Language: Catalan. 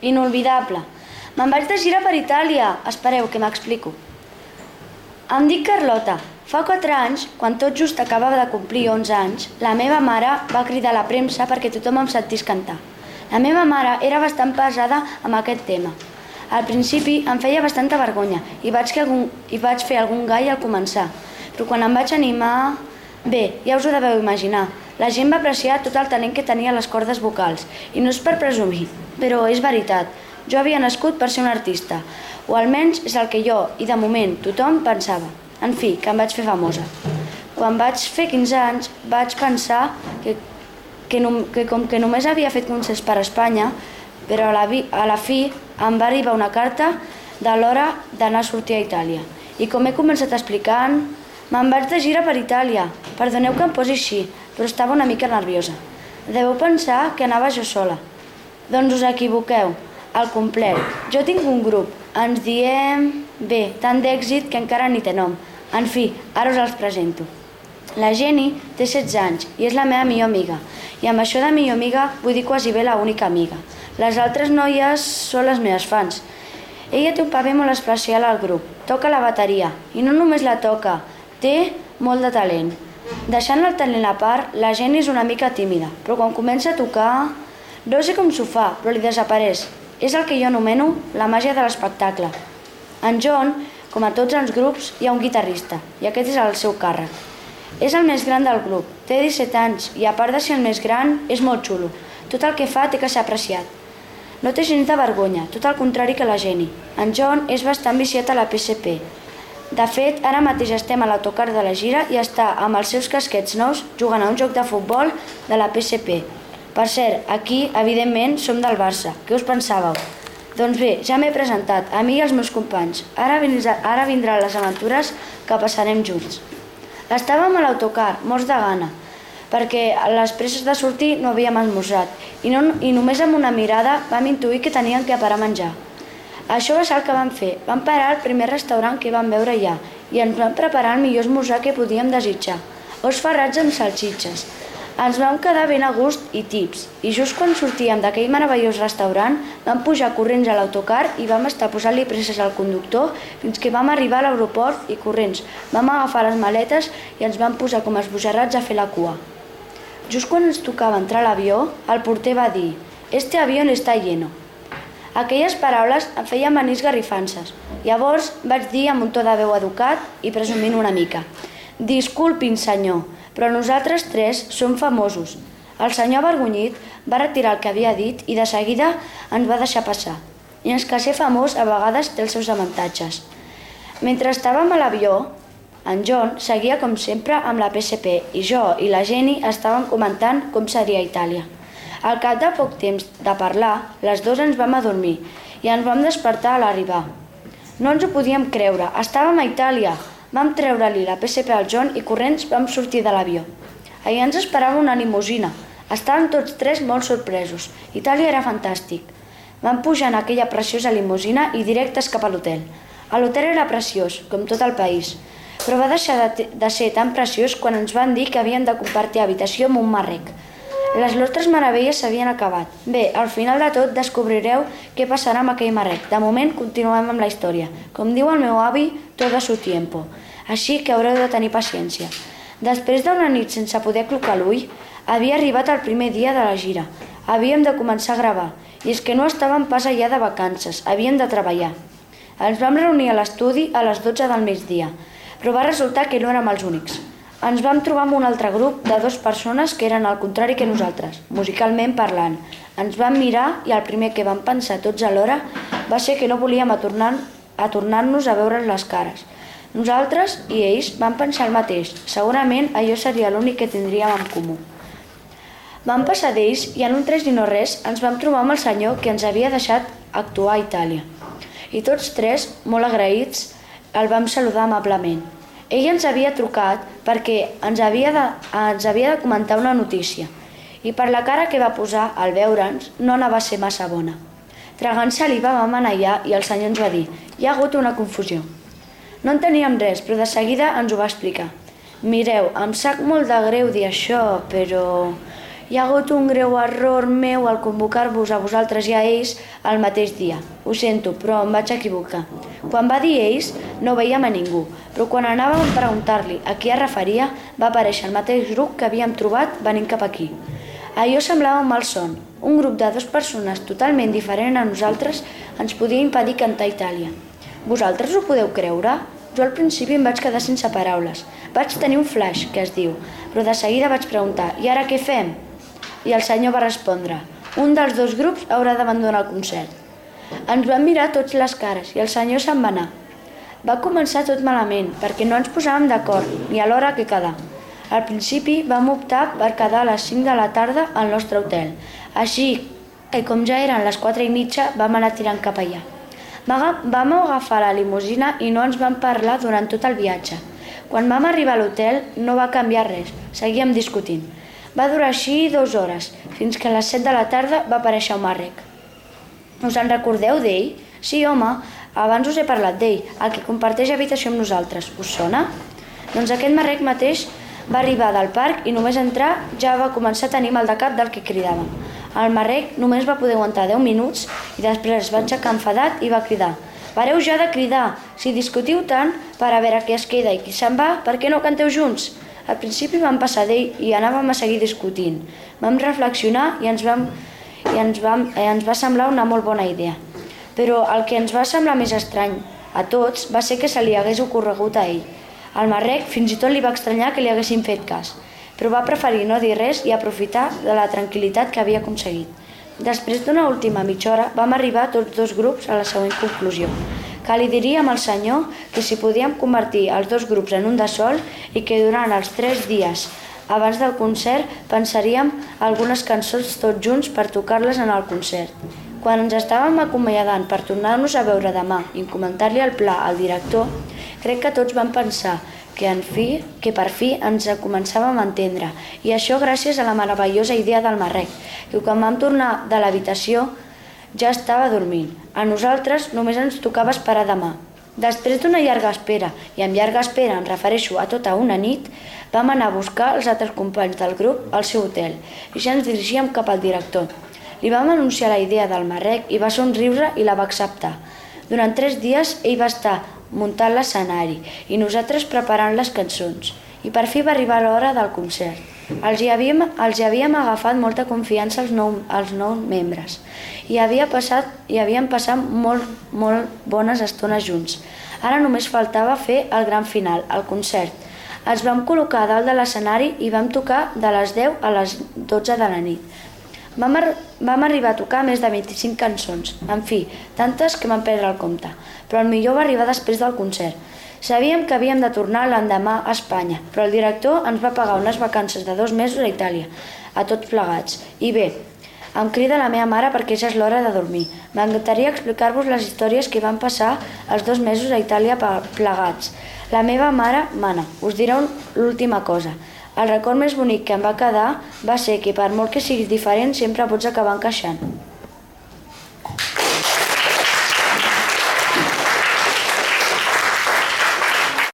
Inolvidable. Me'n vaig de gira per Itàlia. Espereu, que m'explico. Em dic Carlota. Fa 4 anys, quan tot just acabava de complir 11 anys, la meva mare va cridar a la premsa perquè tothom em sentís cantar. La meva mare era bastant pesada amb aquest tema. Al principi em feia bastanta vergonya i vaig fer algun gall al començar, però quan em vaig animar... Bé, ja us ho deveu imaginar. La gent va apreciar tot el talent que tenia a les cordes vocals, i no és per presumir, però és veritat. Jo havia nascut per ser un artista, o almenys és el que jo, i de moment tothom, pensava. En fi, que em vaig fer famosa. Quan vaig fer 15 anys vaig pensar que com que només havia fet concerts per Espanya, però a la fi em va arribar una carta de l'hora d'anar a sortir a Itàlia. I com he començat explicant, me'n vaig de gira per Itàlia. Perdoneu que em posi així, però estava una mica nerviosa. Deveu pensar que anava jo sola. Doncs us equivoqueu, al complet. Jo tinc un grup, ens diem... Bé, tant d'èxit que encara ni té nom. En fi, ara us els presento. La Jenny té 16 anys i és la meva millor amiga. I amb això de millor amiga vull dir quasi bé l'única amiga. Les altres noies són les meves fans. Ella té un paper molt especial al grup. Toca la bateria. I no només la toca, té molt de talent. Deixant el talent a part, la Jenny és una mica tímida, però quan comença a tocar... No sé com s'ho fa, però li desapareix. És el que jo anomeno la màgia de l'espectacle. En John, com a tots els grups, hi ha un guitarrista, i aquest és el seu càrrec. És el més gran del grup, té 17 anys, i a part de ser el més gran, és molt xulo. Tot el que fa té que ser apreciat. No té gens de vergonya, tot el contrari que la Jenny. En John és bastant viciat a la PSP. De fet, ara mateix estem a l'autocar de la gira i està amb els seus casquets nous jugant a un joc de futbol de la PSP. Per cert, aquí, evidentment, som del Barça. Què us pensàveu? Doncs bé, ja m'he presentat, a mi i als meus companys. Ara vindran les aventures que passarem junts. Estàvem a l'autocar, morts de gana, perquè a les presses de sortir no havíem esmorzat i només amb una mirada vam intuir que teníem que parar a menjar. Això va ser el que vam fer. Vam parar al primer restaurant que vam veure allà i ens vam preparar el millor esmorzar que podíem desitjar. Ous ferrats amb salsitxes. Ens vam quedar ben a gust i tips, i just quan sortíem d'aquell meravellós restaurant vam pujar corrents a l'autocar i vam estar posant-li presses al conductor fins que vam arribar a l'aeroport i corrents vam agafar les maletes i ens vam posar com esbojarrats a fer la cua. Just quan ens tocava entrar a l'avió, el porter va dir «Este avión está lleno». Aquelles paraules em feien venir esgarrifances. Llavors vaig dir amb un to de veu educat i presumint una mica «Disculpin, senyor, però nosaltres 3 som famosos». El senyor avergonyit va retirar el que havia dit i de seguida ens va deixar passar. I és que ser famós a vegades té els seus avantatges. Mentre estàvem a l'avió, en John seguia com sempre amb la PSP i jo i la Jenny estàvem comentant com seria Itàlia. Al cap de poc temps de parlar, les dues ens vam adormir i ens vam despertar a l'arribar. No ens ho podíem creure, estàvem a Itàlia. Vam treure-li la PSP al John i corrents vam sortir de l'avió. Allà ens esperava una limusina. Estàvem tots 3 molt sorpresos. Itàlia era fantàstic. Vam pujar en aquella preciosa limusina i directes cap a l'hotel. L'hotel era preciós, com tot el país, però va deixar de ser tan preciós quan ens van dir que havien de compartir habitació amb un marrec. Les nostres meravelles s'havien acabat. Bé, al final de tot descobrireu què passarà amb aquell marrec. De moment continuem amb la història. Com diu el meu avi, todo a su tiempo. Així que haureu de tenir paciència. Després d'una nit sense poder clocar l'ull, havia arribat el primer dia de la gira. Havíem de començar a gravar. I és que no estàvem pas allà de vacances, havíem de treballar. Ens vam reunir a l'estudi a les 12 del migdia, però va resultar que no érem els únics. Ens vam trobar amb un altre grup de 2 persones que eren al contrari que nosaltres, musicalment parlant. Ens vam mirar i el primer que vam pensar tots alhora va ser que no volíem tornar-nos a veure les cares. Nosaltres i ells vam pensar el mateix. Segurament allò seria l'únic que tindríem en comú. Vam passar d'ells i en un tres i no res ens vam trobar amb el senyor que ens havia deixat actuar a Itàlia. I tots 3, molt agraïts, el vam saludar amablement. Ell ens havia trucat perquè ens havia de comentar una notícia i per la cara que va posar al veure'ns no anava a ser massa bona. Tragant saliva vam anar allà i el senyor ens va dir «Hi ha hagut una confusió». No enteníem res, però de seguida ens ho va explicar. «Mireu, em sap molt de greu dir això, però Hi ha hagut un greu error meu al convocar-vos a vosaltres i a ells el mateix dia. Ho sento, però em vaig equivocar. Quan va dir ells, no veiem a ningú, però quan anàvem a preguntar-li a qui es referia, va aparèixer el mateix grup que havíem trobat venint cap aquí. Allò semblava un malson. Un grup de 2 persones totalment diferent a nosaltres ens podia impedir cantar a Itàlia. Vosaltres ho podeu creure? Jo al principi em vaig quedar sense paraules. Vaig tenir un flash, que es diu, però de seguida vaig preguntar: i ara què fem? I el senyor va respondre: un dels 2 grups haurà d'abandonar el concert. Ens vam mirar tots les cares i el senyor se'n va anar. Va començar tot malament, perquè no ens posàvem d'acord, ni a l'hora que quedar. Al principi vam optar per quedar a les 5 de la tarda al nostre hotel. Així que com ja eren les 4:30, vam anar tirant cap allà. Vam agafar la limusina i no ens vam parlar durant tot el viatge. Quan vam arribar a l'hotel no va canviar res, seguíem discutint. Va durar així 2 hores, fins que a les 7 de la tarda va aparèixer el Marek. Us en recordeu d'ell? Sí, home, abans us he parlat d'ell, el que comparteix habitació amb nosaltres. Us sona? Doncs aquest Marek mateix va arribar del parc i només entrar ja va començar a tenir mal de cap del que cridàvem. El Marek només va poder aguantar 10 minuts i després es va aixecar enfadat i va cridar: pareu ja de cridar, si discutiu tant per a veure qui es queda i qui se'n va, per què no canteu junts? Al principi vam passar d'ell i anàvem a seguir discutint. Vam reflexionar i ens va semblar una molt bona idea. Però el que ens va semblar més estrany a tots va ser que se li hagués ocorregut a ell. Al Marek fins i tot li va estranyar que li haguessin fet cas, però va preferir no dir res i aprofitar de la tranquil·litat que havia aconseguit. Després d'una última mitja hora vam arribar tots 2 grups a la següent conclusió, que li diríem al senyor que si podíem convertir els 2 grups en un de sol i que durant els 3 dies abans del concert pensaríem algunes cançons tots junts per tocar-les en el concert. Quan ens estàvem acomiadant per tornar-nos a veure demà i comentar-li el pla al director, crec que tots vam pensar que per fi ens començàvem a entendre, i això gràcies a la meravellosa idea del Marek, que quan vam tornar de l'habitació ja estava dormint. A nosaltres només ens tocava esperar demà. Després d'una llarga espera, i amb llarga espera em refereixo a tota una nit, vam anar a buscar els altres companys del grup al seu hotel i ja ens dirigíem cap al director. Li vam anunciar la idea del Marek i va somriure i la va acceptar. Durant 3 dies ell va estar muntant l'escenari i nosaltres preparant les cançons. I per fi va arribar l'hora del concert. Els hi havíem agafat molta confiança als nous membres i havien passat molt bones estones junts. Ara només faltava fer el gran final, el concert. Ens vam col·locar a dalt de l'escenari i vam tocar de les 10 a les 12 de la nit. Vam arribar a tocar més de 25 cançons, en fi, tantes que vam perdre el compte, però el millor va arribar després del concert. Sabíem que havíem de tornar l'endemà a Espanya, però el director ens va pagar unes vacances de 2 mesos a Itàlia, a tots plegats. I bé, em crida la meva mare perquè ja és l'hora de dormir. M'encantaria explicar-vos les històries que van passar els 2 mesos a Itàlia plegats. La meva mare mana. Us diré l'última cosa. El record més bonic que em va quedar va ser que per molt que siguis diferent sempre pots acabar encaixant.